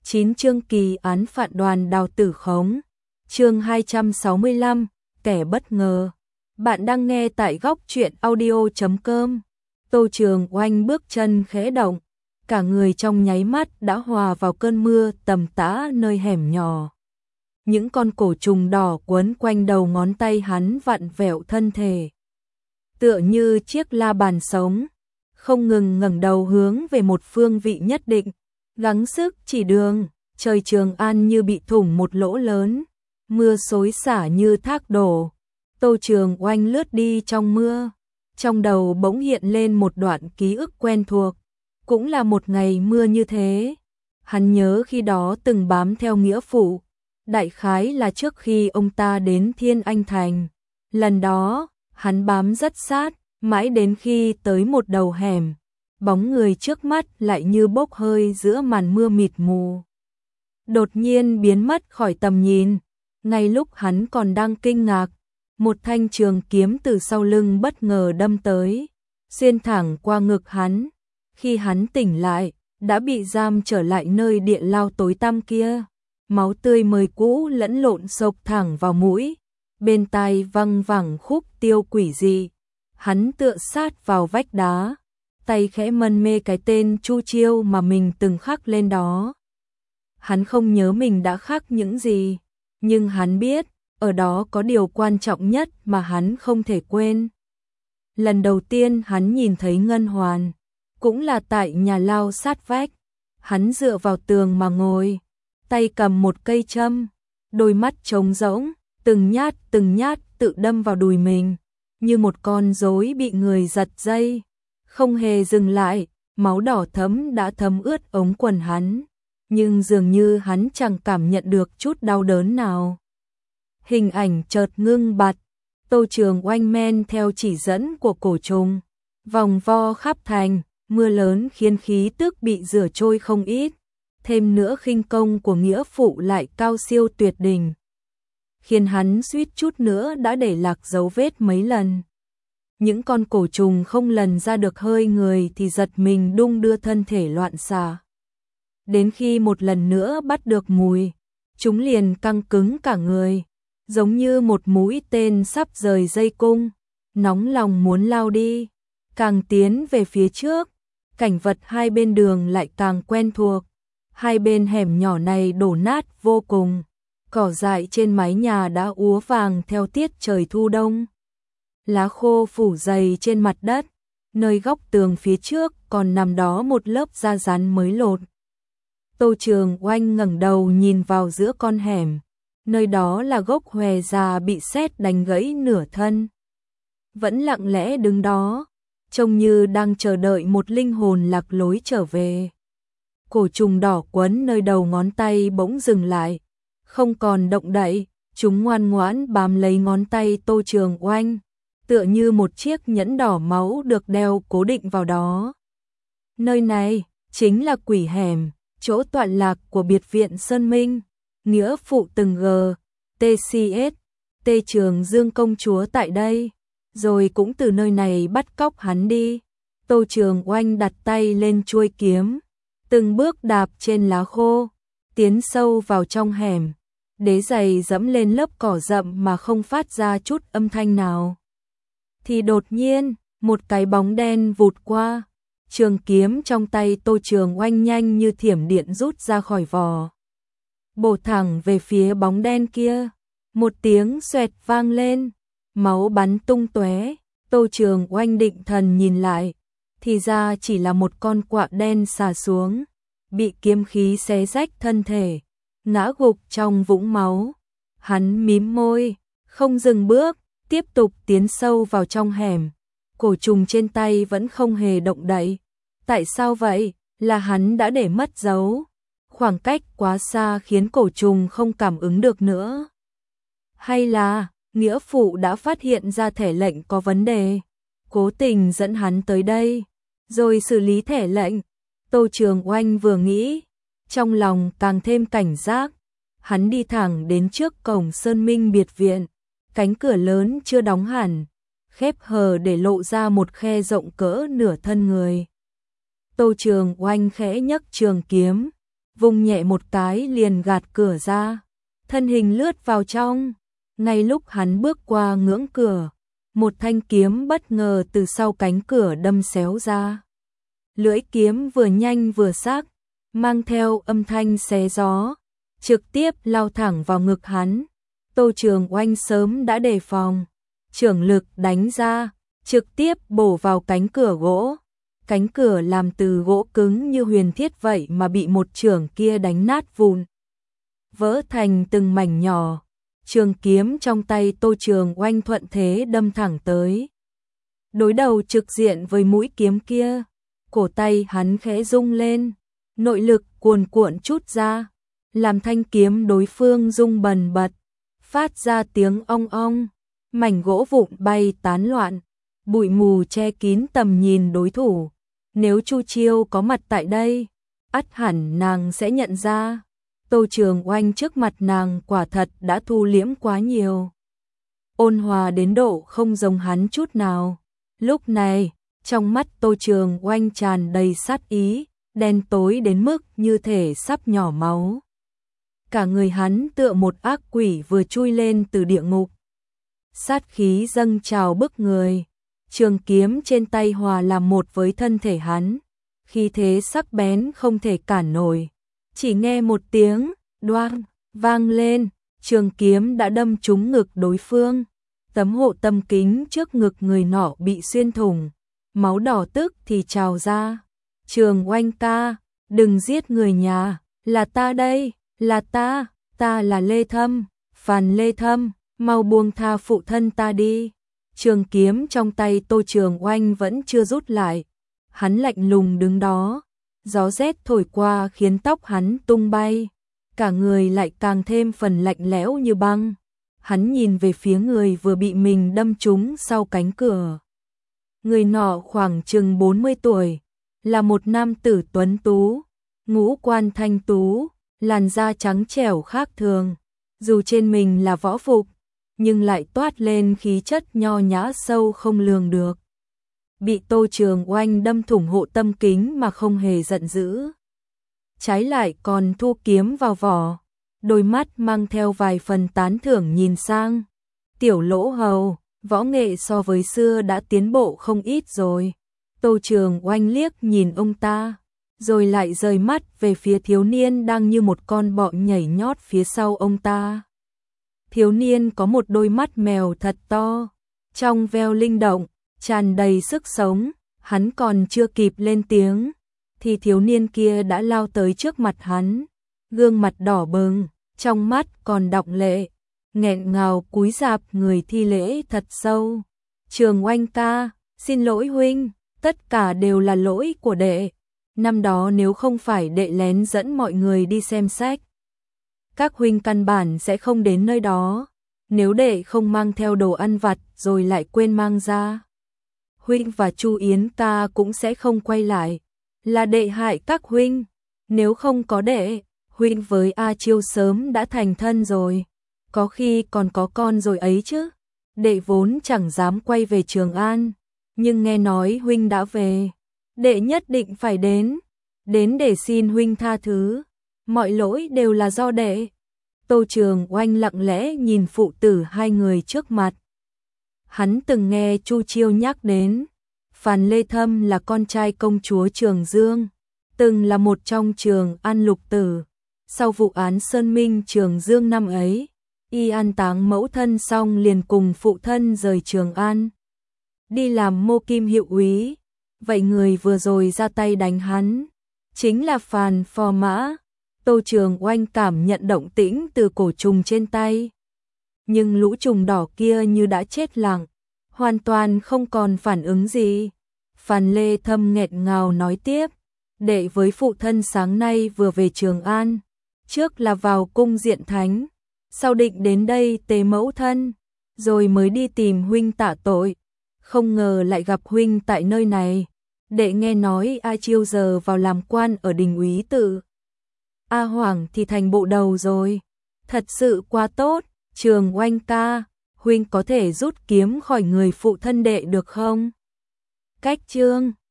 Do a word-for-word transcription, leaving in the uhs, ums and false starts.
chín chương kỳ án phạt đoàn Đào Tử Khống. Chương hai trăm sáu mươi lăm, kẻ bất ngờ. Bạn đang nghe tại góc truyện audio chấm com. Tô Trường Oanh bước chân khẽ động, cả người trong nháy mắt đã hòa vào cơn mưa tầm tã nơi hẻm nhỏ. Những con cổ trùng đỏ quấn quanh đầu ngón tay hắn vặn vẹo thân thể, tựa như chiếc la bàn sống, không ngừng ngẩng đầu hướng về một phương vị nhất định, gắng sức chỉ đường. Trời Trường An như bị thủng một lỗ lớn, mưa xối xả như thác đổ. Tô Trường Oanh lướt đi trong mưa, trong đầu bỗng hiện lên một đoạn ký ức quen thuộc, cũng là một ngày mưa như thế. Hắn nhớ khi đó từng bám theo nghĩa phụ, đại khái là trước khi ông ta đến Thiên Anh Thành. Lần đó, hắn bám rất sát, mãi đến khi tới một đầu hẻm, bóng người trước mắt lại như bốc hơi giữa màn mưa mịt mù, đột nhiên biến mất khỏi tầm nhìn. Ngay lúc hắn còn đang kinh ngạc, một thanh trường kiếm từ sau lưng bất ngờ đâm tới, xuyên thẳng qua ngực hắn. Khi hắn tỉnh lại, đã bị giam trở lại nơi địa lao tối tăm kia. Máu tươi mới cũ lẫn lộn xộc thẳng vào mũi, bên tai văng vẳng khúc tiêu quỷ dị. Hắn tựa sát vào vách đá, tay khẽ mân mê cái tên Chu Chiêu mà mình từng khắc lên đó. Hắn không nhớ mình đã khắc những gì, nhưng hắn biết, ở đó có điều quan trọng nhất mà hắn không thể quên. Lần đầu tiên hắn nhìn thấy Ngân Hoàn, cũng là tại nhà lao sát vách. Hắn dựa vào tường mà ngồi, tay cầm một cây châm, đôi mắt trống rỗng, từng nhát từng nhát tự đâm vào đùi mình, như một con rối bị người giật dây, không hề dừng lại. Máu đỏ thẫm đã thấm ướt ống quần hắn, nhưng dường như hắn chẳng cảm nhận được chút đau đớn nào. Hình ảnh chợt ngưng bặt, Tô Trường Oanh men theo chỉ dẫn của cổ trùng, vòng vo khắp thành. Mưa lớn khiến khí tức bị rửa trôi không ít, thêm nữa khinh công của nghĩa phụ lại cao siêu tuyệt đỉnh, khiến hắn suýt chút nữa đã để lạc dấu vết mấy lần. Những con cổ trùng không lần ra được hơi người thì giật mình đung đưa thân thể loạn xạ. Đến khi một lần nữa bắt được mùi, chúng liền căng cứng cả người, giống như một mũi tên sắp rời dây cung, nóng lòng muốn lao đi. Càng tiến về phía trước, cảnh vật hai bên đường lại càng quen thuộc. Hai bên hẻm nhỏ này đổ nát vô cùng, cỏ dại trên mái nhà đã úa vàng theo tiết trời thu đông. Lá khô phủ dày trên mặt đất, nơi góc tường phía trước còn nằm đó một lớp da rắn mới lột. Tô Trường Oanh ngẩng đầu nhìn vào giữa con hẻm, nơi đó là gốc hòe già bị sét đánh gãy nửa thân, vẫn lặng lẽ đứng đó, trông như đang chờ đợi một linh hồn lạc lối trở về. Cổ trùng đỏ quấn nơi đầu ngón tay bỗng dừng lại, không còn động đậy, chúng ngoan ngoãn bám lấy ngón tay Tô Trường Oanh, tựa như một chiếc nhẫn đỏ máu được đeo cố định vào đó. Nơi này chính là quỷ hẻm, chỗ tọa lạc của biệt viện Sơn Minh. Nghĩa phụ từng G T C S T Trường Dương công chúa tại đây, rồi cũng từ nơi này bắt cóc hắn đi. Tô Trường Oanh đặt tay lên chuôi kiếm, từng bước đạp trên lá khô, tiến sâu vào trong hẻm, đế giày dẫm lên lớp cỏ rậm mà không phát ra chút âm thanh nào. Thì đột nhiên, một cái bóng đen vụt qua, trường kiếm trong tay Tô Trường Oanh nhanh như thiểm điện rút ra khỏi vỏ, bổ thẳng về phía bóng đen kia. Một tiếng xoẹt vang lên, máu bắn tung tóe. Tô Trường Oanh định thần nhìn lại, thì ra chỉ là một con quạ đen xà xuống, bị kiếm khí xé rách thân thể, ngã gục trong vũng máu. Hắn mím môi, không dừng bước, tiếp tục tiến sâu vào trong hẻm. Cổ trùng trên tay vẫn không hề động đậy. Tại sao vậy? Là hắn đã để mất dấu, khoảng cách quá xa khiến cổ trùng không cảm ứng được nữa. Hay là nghĩa phụ đã phát hiện ra thẻ lệnh có vấn đề, cố tình dẫn hắn tới đây, rồi xử lý thẻ lệnh. Tô Trường Oanh vừa nghĩ, trong lòng càng thêm cảnh giác. Hắn đi thẳng đến trước cổng Sơn Minh biệt viện, cánh cửa lớn chưa đóng hẳn, khép hờ để lộ ra một khe rộng cỡ nửa thân người. Tô Trường Oanh khẽ nhấc trường kiếm, vùng nhẹ một cái liền gạt cửa ra, thân hình lướt vào trong. Ngay lúc hắn bước qua ngưỡng cửa, một thanh kiếm bất ngờ từ sau cánh cửa đâm xéo ra. Lưỡi kiếm vừa nhanh vừa sắc, mang theo âm thanh xé gió, trực tiếp lao thẳng vào ngực hắn. Tô Trường Oanh sớm đã đề phòng, chưởng lực đánh ra, trực tiếp bổ vào cánh cửa gỗ. Cánh cửa làm từ gỗ cứng như huyền thiết vậy mà bị một chưởng kia đánh nát vụn, vỡ thành từng mảnh nhỏ. Trường kiếm trong tay Tô Trường Oanh thuận thế đâm thẳng tới, đối đầu trực diện với mũi kiếm kia. Cổ tay hắn khẽ rung lên, nội lực cuồn cuộn trút ra, làm thanh kiếm đối phương rung bần bật, phát ra tiếng ong ong, mảnh gỗ vụn bay tán loạn, bụi mù che kín tầm nhìn đối thủ. Nếu Chu Chiêu có mặt tại đây, ắt hẳn nàng sẽ nhận ra, Tô Trường Oanh trước mặt nàng quả thật đã thu liễm quá nhiều, ôn hòa đến độ không giống hắn chút nào. Lúc này, trong mắt Tô Trường Oanh tràn đầy sát ý, đen tối đến mức như thể sắp nhỏ máu. Cả người hắn tựa một ác quỷ vừa chui lên từ địa ngục. Sát khí dâng trào bức người, trường kiếm trên tay hòa làm một với thân thể hắn, khí thế sắc bén không thể cản nổi. Chỉ nghe một tiếng đoang vang lên, trường kiếm đã đâm trúng ngực đối phương. Tấm hộ tâm kính trước ngực người nọ bị xuyên thủng, máu đỏ tức thì trào ra. Trường Oanh ca, đừng giết người nhà, là ta đây, là ta, ta là Lê Thâm, Phàn Lê Thâm, mau buông tha phụ thân ta đi. Trường kiếm trong tay Tô Trường Oanh vẫn chưa rút lại, hắn lạnh lùng đứng đó, gió rét thổi qua khiến tóc hắn tung bay, cả người lại càng thêm phần lạnh lẽo như băng. Hắn nhìn về phía người vừa bị mình đâm trúng sau cánh cửa. Người nọ khoảng chừng bốn mươi tuổi, là một nam tử tuấn tú, ngũ quan thanh tú, làn da trắng trẻo khác thường. Dù trên mình là võ phục, nhưng lại toát lên khí chất nho nhã sâu không lường được. Bị Tô Trường Oanh đâm thủng hộ tâm kính mà không hề giận dữ, trái lại còn thu kiếm vào vỏ, đôi mắt mang theo vài phần tán thưởng nhìn sang. Tiểu Lỗ Hầu, võ nghệ so với xưa đã tiến bộ không ít rồi. Tô Trường Oanh liếc nhìn ông ta, rồi lại rời mắt về phía thiếu niên đang như một con bọ nhảy nhót phía sau ông ta. Thiếu niên có một đôi mắt mèo thật to, trong veo linh động, tràn đầy sức sống. Hắn còn chưa kịp lên tiếng, thì thiếu niên kia đã lao tới trước mặt hắn, gương mặt đỏ bừng, trong mắt còn đọng lệ, nghẹn ngào cúi rạp người thi lễ thật sâu. Trường Oanh ca, xin lỗi huynh, tất cả đều là lỗi của đệ. Năm đó nếu không phải đệ lén dẫn mọi người đi xem sách, các huynh căn bản sẽ không đến nơi đó. Nếu đệ không mang theo đồ ăn vặt rồi lại quên mang ra, huynh và Chu Yến ca cũng sẽ không quay lại. Là đệ hại các huynh, nếu không có đệ, huynh với A Chiêu sớm đã thành thân rồi, có khi còn có con rồi ấy chứ. Đệ vốn chẳng dám quay về Trường An, nhưng nghe nói huynh đã về, đệ nhất định phải đến, đến để xin huynh tha thứ, mọi lỗi đều là do đệ. Tô Trường Oanh lặng lẽ nhìn phụ tử hai người trước mặt. Hắn từng nghe Chu Chiêu nhắc đến, Phàn Lê Thâm là con trai công chúa Trường Dương, từng là một trong Trường An lục tử. Sau vụ án Sơn Minh Trường Dương năm ấy, y an táng mẫu thân xong liền cùng phụ thân rời Trường An, đi làm mô kim hiệu úy. Vậy người vừa rồi ra tay đánh hắn, chính là Phàn Phò Mã. Tô Trường Oanh cảm nhận động tĩnh từ cổ trùng trên tay, nhưng lũ trùng đỏ kia như đã chết lặng, hoàn toàn không còn phản ứng gì. Phàn Lê Thâm nghẹn ngào nói tiếp, đệ với phụ thân sáng nay vừa về Trường An, trước là vào cung Diện Thánh, sau định đến đây tế mẫu thân, rồi mới đi tìm huynh tạ tội, không ngờ lại gặp huynh tại nơi này. Đệ nghe nói A Chiêu giờ vào làm quan ở đình úy tự, A Hoàng thì thành bộ đầu rồi, thật sự quá tốt. Trường Oanh ca, huynh có thể rút kiếm khỏi người phụ thân đệ được không? Cách chương